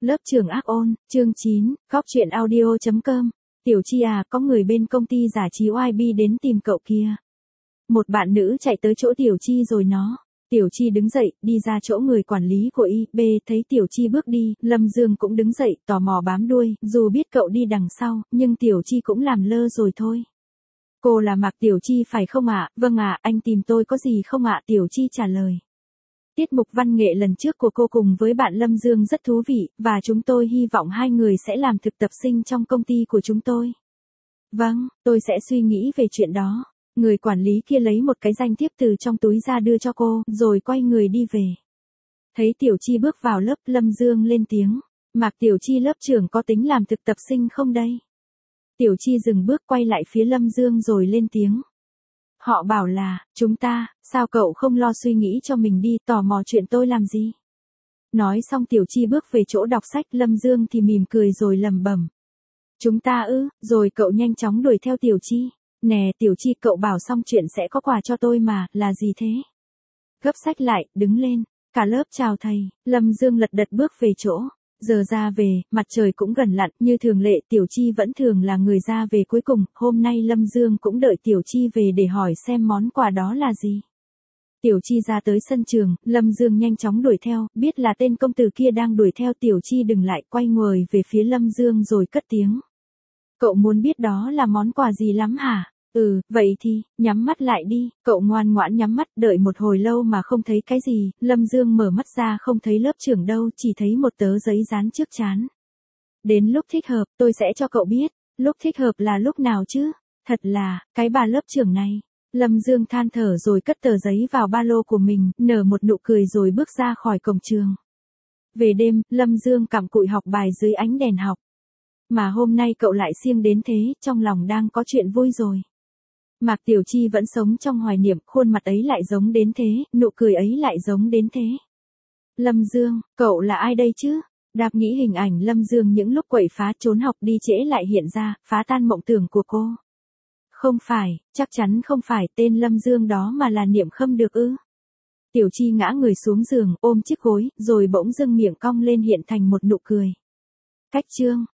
Lớp trưởng ác ôn, chương 9, Cóc truyện audio.com. Tiểu Chi à, có người bên công ty giải trí YB đến tìm cậu kia. Một bạn nữ chạy tới chỗ Tiểu Chi rồi nó. Tiểu Chi đứng dậy, đi ra chỗ người quản lý của YB, thấy Tiểu Chi bước đi, Lâm Dương cũng đứng dậy, tò mò bám đuôi, dù biết cậu đi đằng sau, nhưng Tiểu Chi cũng làm lơ rồi thôi. Cô là Mạc Tiểu Chi phải không ạ? Vâng ạ, anh tìm tôi có gì không ạ? Tiểu Chi trả lời. Tiết mục văn nghệ lần trước của cô cùng với bạn Lâm Dương rất thú vị, và chúng tôi hy vọng hai người sẽ làm thực tập sinh trong công ty của chúng tôi. Vâng, tôi sẽ suy nghĩ về chuyện đó. Người quản lý kia lấy một cái danh thiếp từ trong túi ra đưa cho cô, rồi quay người đi về. Thấy Tiểu Chi bước vào lớp, Lâm Dương lên tiếng. Mạc Tiểu Chi lớp trưởng có tính làm thực tập sinh không đây? Tiểu Chi dừng bước quay lại phía Lâm Dương rồi lên tiếng. Họ bảo là, chúng ta, sao cậu không lo suy nghĩ cho mình đi, tò mò chuyện tôi làm gì? Nói xong Tiểu Chi bước về chỗ đọc sách, Lâm Dương thì mỉm cười rồi lẩm bẩm. Chúng ta ư, rồi cậu nhanh chóng đuổi theo Tiểu Chi. Nè Tiểu Chi, cậu bảo xong chuyện sẽ có quà cho tôi mà, là gì thế? Gấp sách lại, đứng lên, cả lớp chào thầy, Lâm Dương lật đật bước về chỗ. Giờ ra về, mặt trời cũng gần lặn, như thường lệ Tiểu Chi vẫn thường là người ra về cuối cùng, hôm nay Lâm Dương cũng đợi Tiểu Chi về để hỏi xem món quà đó là gì. Tiểu Chi ra tới sân trường, Lâm Dương nhanh chóng đuổi theo, biết là tên công tử kia đang đuổi theo Tiểu Chi dừng lại, quay người về phía Lâm Dương rồi cất tiếng. Cậu muốn biết đó là món quà gì lắm hả? Ừ, vậy thì, nhắm mắt lại đi, cậu ngoan ngoãn nhắm mắt, đợi một hồi lâu mà không thấy cái gì, Lâm Dương mở mắt ra không thấy lớp trưởng đâu, chỉ thấy một tớ giấy dán trước trán. Đến lúc thích hợp, tôi sẽ cho cậu biết, lúc thích hợp là lúc nào chứ? Thật là, cái bà lớp trưởng này. Lâm Dương than thở rồi cất tờ giấy vào ba lô của mình, nở một nụ cười rồi bước ra khỏi cổng trường. Về đêm, Lâm Dương cặm cụi học bài dưới ánh đèn học. Mà hôm nay cậu lại siêng đến thế, trong lòng đang có chuyện vui rồi. Mạc Tiểu Chi vẫn sống trong hoài niệm, khuôn mặt ấy lại giống đến thế, nụ cười ấy lại giống đến thế. Lâm Dương, cậu là ai đây chứ? Đạp nghĩ hình ảnh Lâm Dương những lúc quậy phá trốn học đi trễ lại hiện ra, phá tan mộng tưởng của cô. Không phải, chắc chắn không phải tên Lâm Dương đó mà là Niệm Khâm được ư? Tiểu Chi ngã người xuống giường, ôm chiếc gối, rồi bỗng dưng miệng cong lên hiện thành một nụ cười. Cách chương